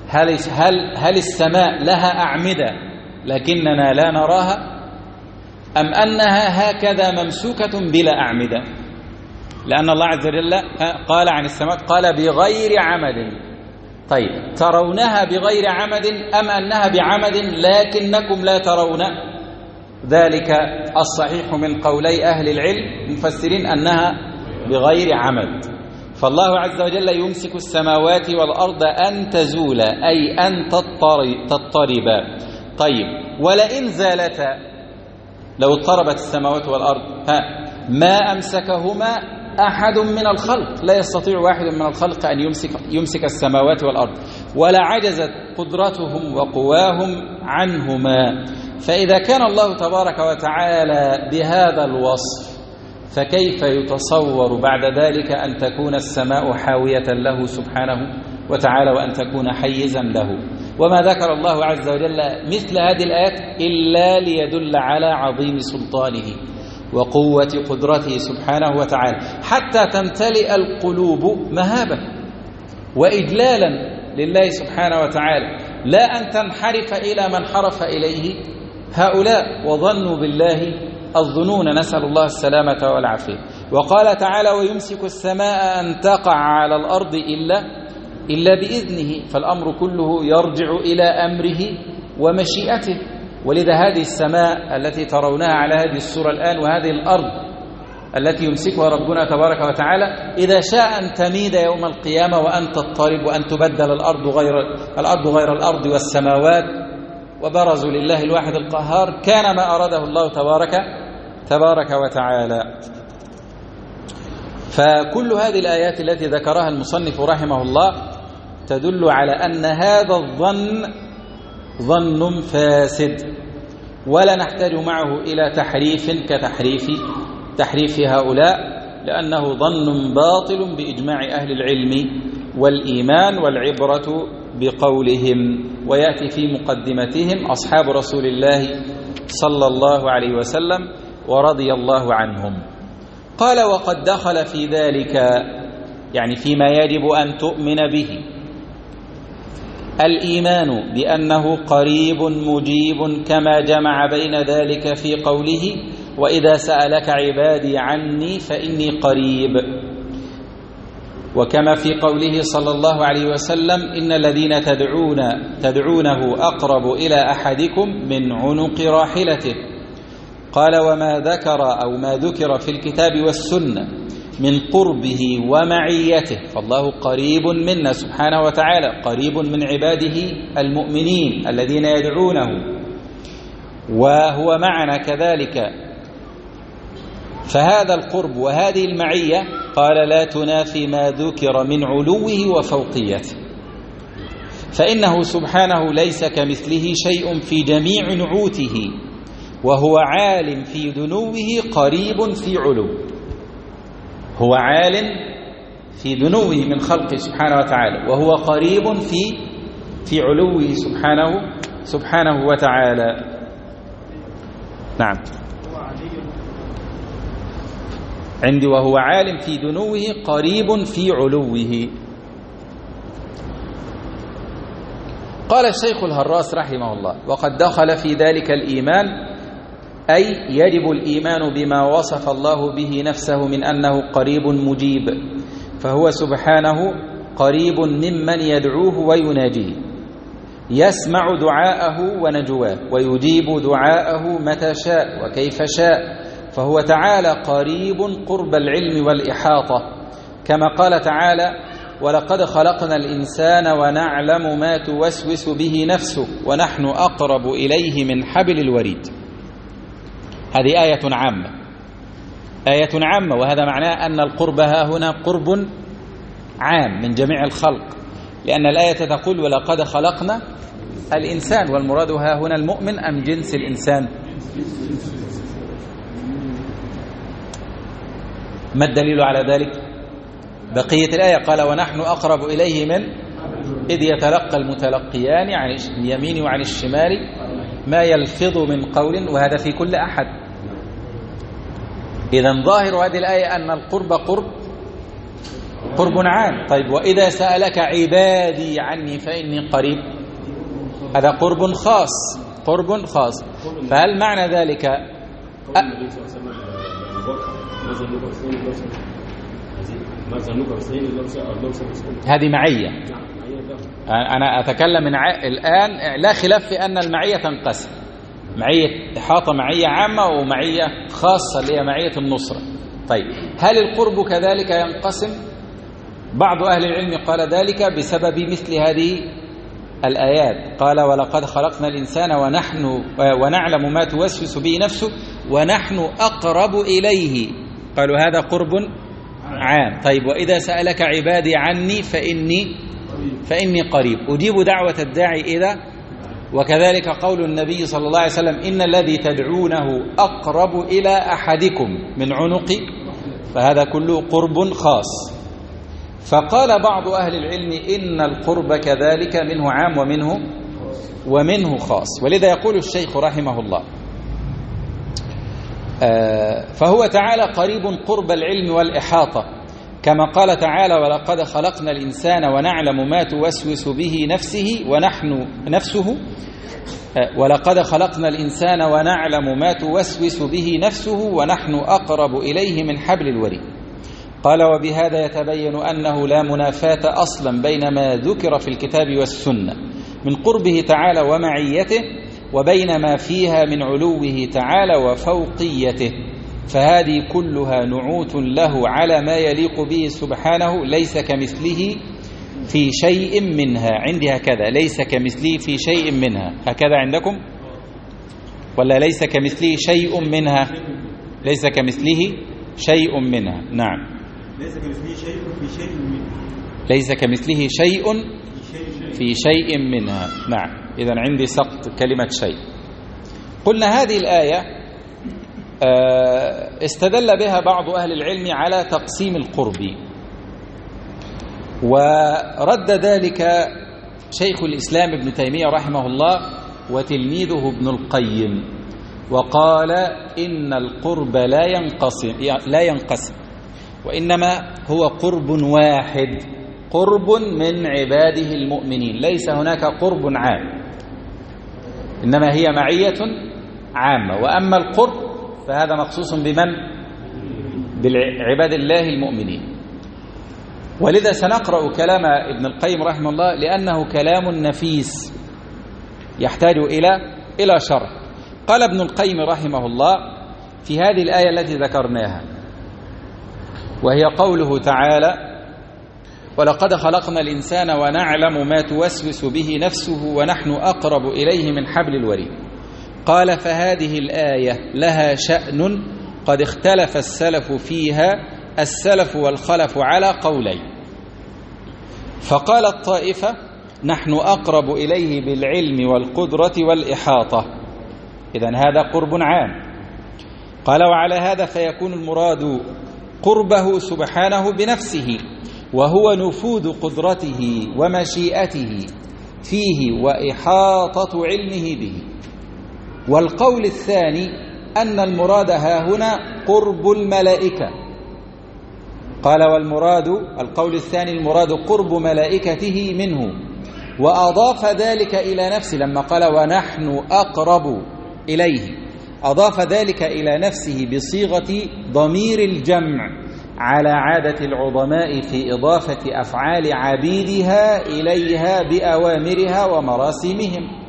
هل السماء لها أعمدة لكننا لا نراها، أم أنها هكذا ممسوكة بلا أعمدة؟ لأن الله عز وجل قال عن السماء قال بغير عمد. طيب ترونها بغير عمد أم أنها بعمد لكنكم لا ترون؟ ذلك الصحيح من قولي أهل العلم المفسرين أنها بغير عمد. فالله عز وجل يمسك السماوات والأرض أن تزولا، أي أن تضطربا. طيب ولئن زالتا، لو اضطربت السماوات والأرض ما أمسكهما أحد من الخلق، لا يستطيع واحد من الخلق أن يمسك السماوات والأرض، ولا عجزت قدرتهم وقواهم عنهما. فإذا كان الله تبارك وتعالى بهذا الوصف، فكيف يتصور بعد ذلك أن تكون السماء حاوية له سبحانه وتعالى وأن تكون حيزا له؟ وما ذكر الله عز وجل مثل هذه الآيات إلا ليدل على عظيم سلطانه وقوة قدرته سبحانه وتعالى، حتى تمتلئ القلوب مهابة وإجلالا لله سبحانه وتعالى، لا أن تنحرف إلى من حرف إليه هؤلاء وظنوا بالله الظنون، نسأل الله السلامة والعافية. وقال تعالى ويمسك السماء أن تقع على الأرض إلا بإذنه، فالأمر كله يرجع إلى أمره ومشيئته. ولذا هذه السماء التي ترونها على هذه الصورة الآن، وهذه الأرض التي يمسكها ربنا تبارك وتعالى، إذا شاء أن تميد يوم القيامة وأن تضطرب وأن تبدل الأرض غير الأرض والسماوات، وبرزوا لله الواحد القهار، كان ما أراده الله تبارك وتعالى. فكل هذه الآيات التي ذكرها المصنف رحمه الله تدل على أن هذا الظن ظن فاسد، ولا نحتاج معه إلى تحريف كتحريف هؤلاء، لأنه ظن باطل بإجماع أهل العلم والإيمان، والعبرة بقولهم. ويأتي في مقدمتهم أصحاب رسول الله صلى الله عليه وسلم ورضي الله عنهم. قال وقد دخل في ذلك، يعني فيما يجب أن تؤمن به، الإيمان بأنه قريب مجيب، كما جمع بين ذلك في قوله وإذا سألك عبادي عني فإني قريب. وكما في قوله صلى الله عليه وسلم إن الذين تدعونه أقرب إلى أحدكم من عنق راحلته. قال وما ذكر في الكتاب والسنة من قربه ومعيته، فالله قريب منا سبحانه وتعالى، قريب من عباده المؤمنين الذين يدعونه، وهو معنا كذلك. فهذا القرب وهذه المعية قال لا تنافي ما ذكر من علوه وفوقيته، فإنه سبحانه ليس كمثله شيء في جميع نعوته، وهو عالم في دنوه قريب في علو. هو عالم في دنوه من خلقه سبحانه وتعالى، وهو قريب في علوه سبحانه وتعالى. نعم عندي وهو عالم في دنوه قريب في علوه. قال الشيخ الهراس رحمه الله وقد دخل في ذلك الإيمان، أي يجب الإيمان بما وصف الله به نفسه من أنه قريب مجيب، فهو سبحانه قريب ممن يدعوه ويناجيه، يسمع دعاءه ونجواه، ويجيب دعاءه متى شاء وكيف شاء، فهو تعالى قريب قرب العلم والإحاطة، كما قال تعالى ولقد خلقنا الإنسان ونعلم ما توسوس به نفسه ونحن أقرب إليه من حبل الوريد. هذه آية عامة، وهذا معناه أن القرب ها هنا قرب عام من جميع الخلق، لأن الآية تقول ولقد خلقنا الإنسان، والمراد ها هنا المؤمن أم جنس الإنسان؟ ما الدليل على ذلك؟ بقية الآية قال ونحن أقرب إليه من إذ يتلقى المتلقيان عن اليمين وعن الشمال ما يلفظ من قول، وهذا في كل أحد. إذن ظاهر هذه الآية أن القرب قرب عام. طيب وإذا سألك عبادي عني فإني قريب، هذا قرب خاص. فهل معنى ذلك هذه معية؟ أنا أتكلم الآن لا خلاف في أن المعية تنقسم، معية إحاطة، معية عامة، ومعية خاصة اللي هي معية النصرة. طيب هل القرب كذلك ينقسم؟ بعض أهل العلم قال ذلك بسبب مثل هذه الآيات، قال ولقد خلقنا الإنسان ونعلم ما توسوس به نفسه ونحن أقرب إليه، قالوا هذا قرب عام. طيب وإذا سألك عبادي عني فإني قريب أجيب دعوة الداعي إذا، وكذلك قول النبي صلى الله عليه وسلم إن الذي تدعونه أقرب إلى أحدكم من عنقي، فهذا كله قرب خاص. فقال بعض أهل العلم إن القرب كذلك منه عام ومنه خاص، ولذا يقول الشيخ رحمه الله فهو تعالى قريب قرب العلم والإحاطة، كما قال تعالى ولقد خلقنا الإنسان ونعلم ما توسوس به ولقد خلقنا الإنسان ونعلم ما توسوس به نفسه ونحن أقرب إليه من حبل الوريد. قال وبهذا يتبين أنه لا منافاة أصلا بين ما ذكر في الكتاب والسنة من قربه تعالى ومعيته وبين ما فيها من علوه تعالى وفوقيته، فهذه كلها نعوت له على ما يليق به سبحانه، ليس كمثله في شيء منها. عندي هكذا ليس كمثله في شيء منها، هكذا عندكم ولا ليس كمثله شيء منها؟ ليس كمثله شيء منها. نعم ليس كمثله شيء في شيء منها، ليس كمثله شيء في شيء منها. نعم إذن عندي سقط كلمة شيء. قلنا هذه الآية استدل بها بعض أهل العلم على تقسيم القرب، ورد ذلك شيخ الإسلام ابن تيمية رحمه الله وتلميذه ابن القيم، وقال إن القرب لا ينقسم وإنما هو قرب واحد، قرب من عباده المؤمنين، ليس هناك قرب عام، إنما هي معية عامة. وأما القرب فهذا مخصوص بمن؟ بالعباد الله المؤمنين. ولذا سنقرأ كلام ابن القيم رحمه الله لأنه كلام نفيس يحتاج إلى شرح. قال ابن القيم رحمه الله في هذه الآية التي ذكرناها، وهي قوله تعالى: ولقد خلقنا الإنسان ونعلم ما توسوس به نفسه ونحن أقرب إليه من حبل الوريد. قال: فهذه الآية لها شأن قد اختلف السلف فيها، السلف والخلف على قولين. فقال الطائفة: نحن أقرب إليه بالعلم والقدرة والإحاطة، إذن هذا قرب عام. قال: وعلى هذا فيكون المراد قربه سبحانه بنفسه، وهو نفوذ قدرته ومشيئته فيه وإحاطة علمه به. والقول الثاني أن المراد هاهنا قرب الملائكة. قال: والمراد القول الثاني المراد قرب ملائكته منه، وأضاف ذلك إلى نفسه لما قال: ونحن أقرب إليه، أضاف ذلك إلى نفسه بصيغة ضمير الجمع على عادة العظماء في إضافة أفعال عبيدها إليها بأوامرها ومراسيمهم.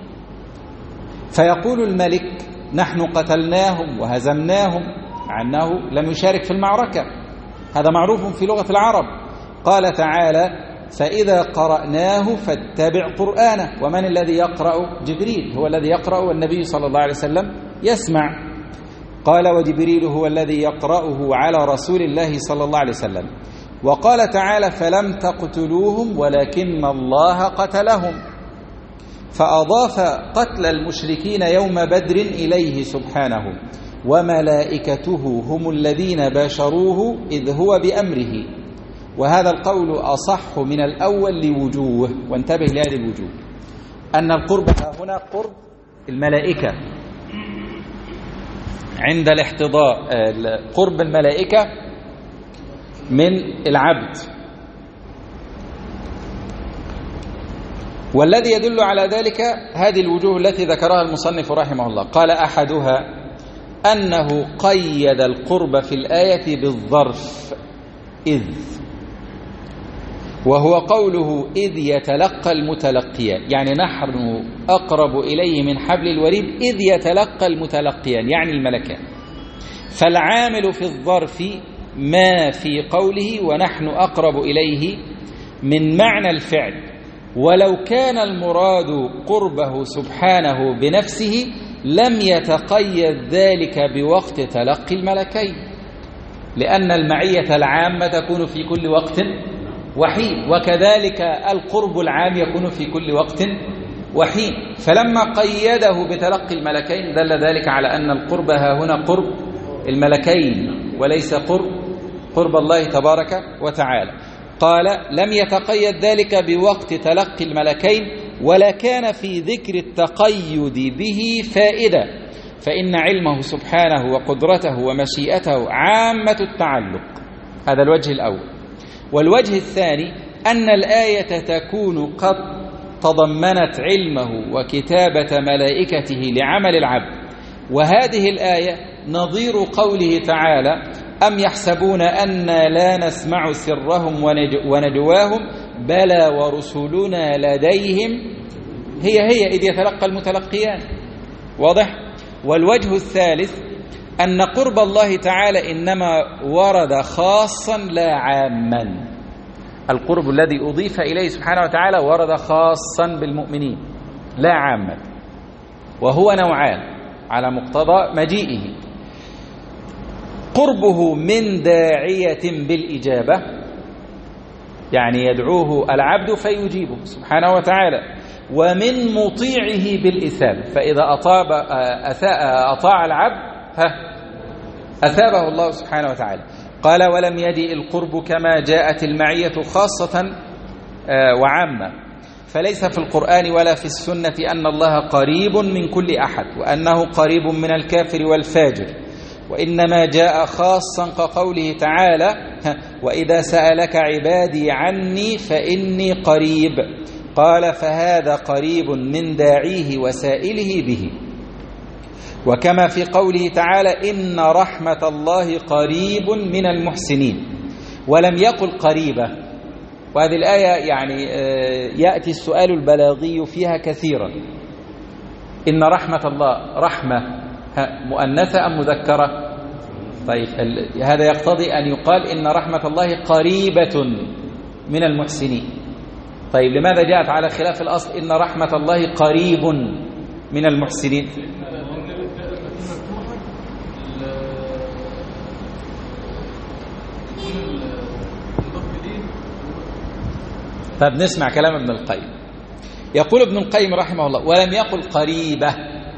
فيقول الملك: نحن قتلناهم وهزمناهم، مع أنه لم يشارك في المعركة، هذا معروف في لغة العرب. قال تعالى: فإذا قرأناه فاتبع قرآنه. ومن الذي يقرأ؟ جبريل هو الذي يقرأ، والنبي صلى الله عليه وسلم يسمع. قال: وجبريل هو الذي يقرأه على رسول الله صلى الله عليه وسلم. وقال تعالى: فلم تقتلوهم ولكن الله قتلهم. فأضاف قتل المشركين يوم بدر إليه سبحانه، وملائكته هم الذين باشروه إذ هو بأمره. وهذا القول أصح من الأول لوجوه، وانتبه لهذه الوجوه، أن القرب هنا قرب الملائكة عند الاحتضار، قرب الملائكة من العبد. والذي يدل على ذلك هذه الوجوه التي ذكرها المصنف رحمه الله. قال: أحدها أنه قيد القرب في الآية بالظرف إذ، وهو قوله: إذ يتلقى المتلقيان، يعني نحن أقرب إليه من حبل الوريد إذ يتلقى المتلقيان، يعني الملكان. فالعامل في الظرف ما في قوله ونحن أقرب إليه من معنى الفعل، ولو كان المراد قربه سبحانه بنفسه لم يتقيد ذلك بوقت تلقي الملكين، لأن المعية العامة تكون في كل وقت وحين، وكذلك القرب العام يكون في كل وقت وحين. فلما قيده بتلقي الملكين دل ذلك على أن القرب هنا قرب الملكين وليس قرب الله تبارك وتعالى. قال: لم يتقيد ذلك بوقت تلقي الملكين، ولا كان في ذكر التقيد به فائدة، فإن علمه سبحانه وقدرته ومشيئته عامة التعلق. هذا الوجه الأول. والوجه الثاني أن الآية تكون قد تضمنت علمه وكتابة ملائكته لعمل العبد. وهذه الآية نظير قوله تعالى: أم يحسبون أنا لا نسمع سرهم ونجواهم بلى ورسلنا لديهم، هي إذ يتلقى المتلقيان. واضح؟ والوجه الثالث أن قرب الله تعالى إنما ورد خاصا لا عاما. القرب الذي أضيف إليه سبحانه وتعالى ورد خاصا بالمؤمنين لا عاما، وهو نوعان على مقتضى مجيئه: قربه من داعية بالإجابة، يعني يدعوه العبد فيجيبه سبحانه وتعالى، ومن مطيعه بالإثابة، فإذا أطاع العبد أثابه الله سبحانه وتعالى. قال: ولم يجئ القرب كما جاءت المعية خاصة وعامة، فليس في القرآن ولا في السنة أن الله قريب من كل أحد، وأنه قريب من الكافر والفاجر، وإنما جاء خاصا كقوله تعالى: وإذا سألك عبادي عني فإني قريب. قال: فهذا قريب من داعيه وسائله به. وكما في قوله تعالى إن رحمة الله قريب من المحسنين، ولم يقل قريبة. وهذه الآية يعني يأتي السؤال البلاغي فيها كثيرا. إن رحمة الله رحمة مؤنثة أم مذكرة؟ طيب هذا يقتضي أن يقال إن رحمة الله قريبة من المحسنين. طيب لماذا جاءت على خلاف الأصل إن رحمة الله قريب من المحسنين؟ طيب نسمع كلام ابن القيم. يقول ابن القيم رحمه الله: ولم يقل قريبة،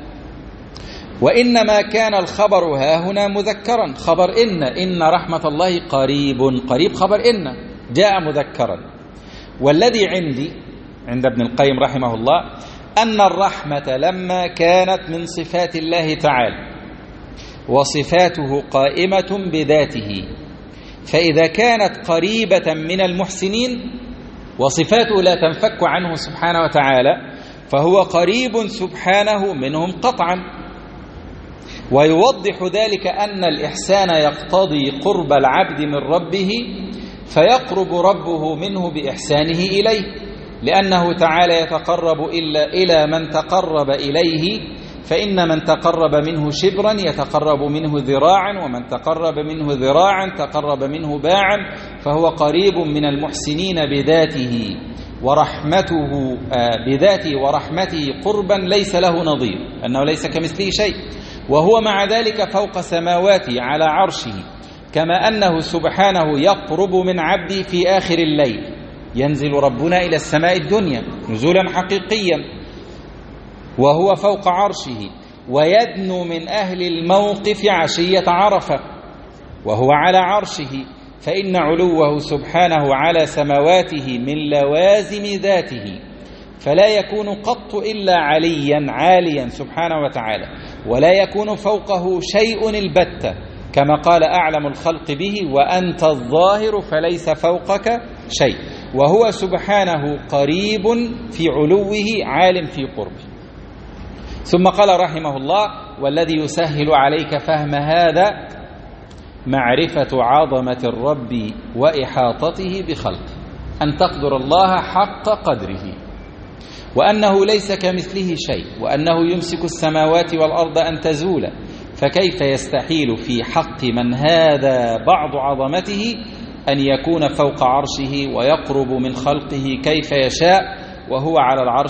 وإنما كان الخبر ها هنا مذكرا، خبر إن رحمة الله قريب، قريب خبر إن جاء مذكرا. والذي عندي عند ابن القيم رحمه الله أن الرحمة لما كانت من صفات الله تعالى وصفاته قائمة بذاته، فإذا كانت قريبة من المحسنين وصفاته لا تنفك عنه سبحانه وتعالى فهو قريب سبحانه منهم قطعا. ويوضح ذلك أن الإحسان يقتضي قرب العبد من ربه، فيقرب ربه منه بإحسانه إليه، لأنه تعالى يتقرب إلى من تقرب إليه، فإن من تقرب منه شبرا يتقرب منه ذراعا، ومن تقرب منه ذراعا تقرب منه باعا، فهو قريب من المحسنين بذاته ورحمته بذاته ورحمته قربا ليس له نظير، أنه ليس كمثله شيء، وهو مع ذلك فوق سماواته على عرشه، كما أنه سبحانه يقرب من عبده في آخر الليل، ينزل ربنا إلى السماء الدنيا نزولا حقيقيا وهو فوق عرشه، ويدنو من أهل الموقف عشية عرفة وهو على عرشه، فإن علوه سبحانه على سماواته من لوازم ذاته، فلا يكون قط إلا عاليا سبحانه وتعالى، ولا يكون فوقه شيء البتة، كما قال أعلم الخلق به وأنت الظاهر فليس فوقك شيء، وهو سبحانه قريب في علوه عالم في قربه. ثم قال رحمه الله: والذي يسهل عليك فهم هذا معرفة عظمة الرب وإحاطته بخلقه، أن تقدر الله حق قدره، وأنه ليس كمثله شيء، وأنه يمسك السماوات والأرض أن تزولا، فكيف يستحيل في حق من هذا بعض عظمته أن يكون فوق عرشه ويقرب من خلقه كيف يشاء وهو على العرش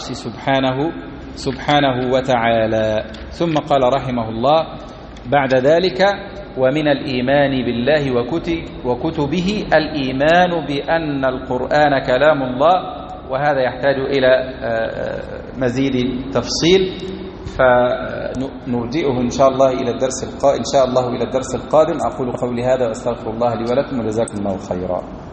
سبحانه وتعالى. ثم قال رحمه الله بعد ذلك: ومن الإيمان بالله وكتبه الإيمان بأن القرآن كلام الله، وهذا يحتاج إلى مزيد تفصيل، فنرجئه إن شاء الله إلى الدرس القادم. أقول قولي هذا وأستغفر الله لي ولكم، وجزاكم الله خيرا.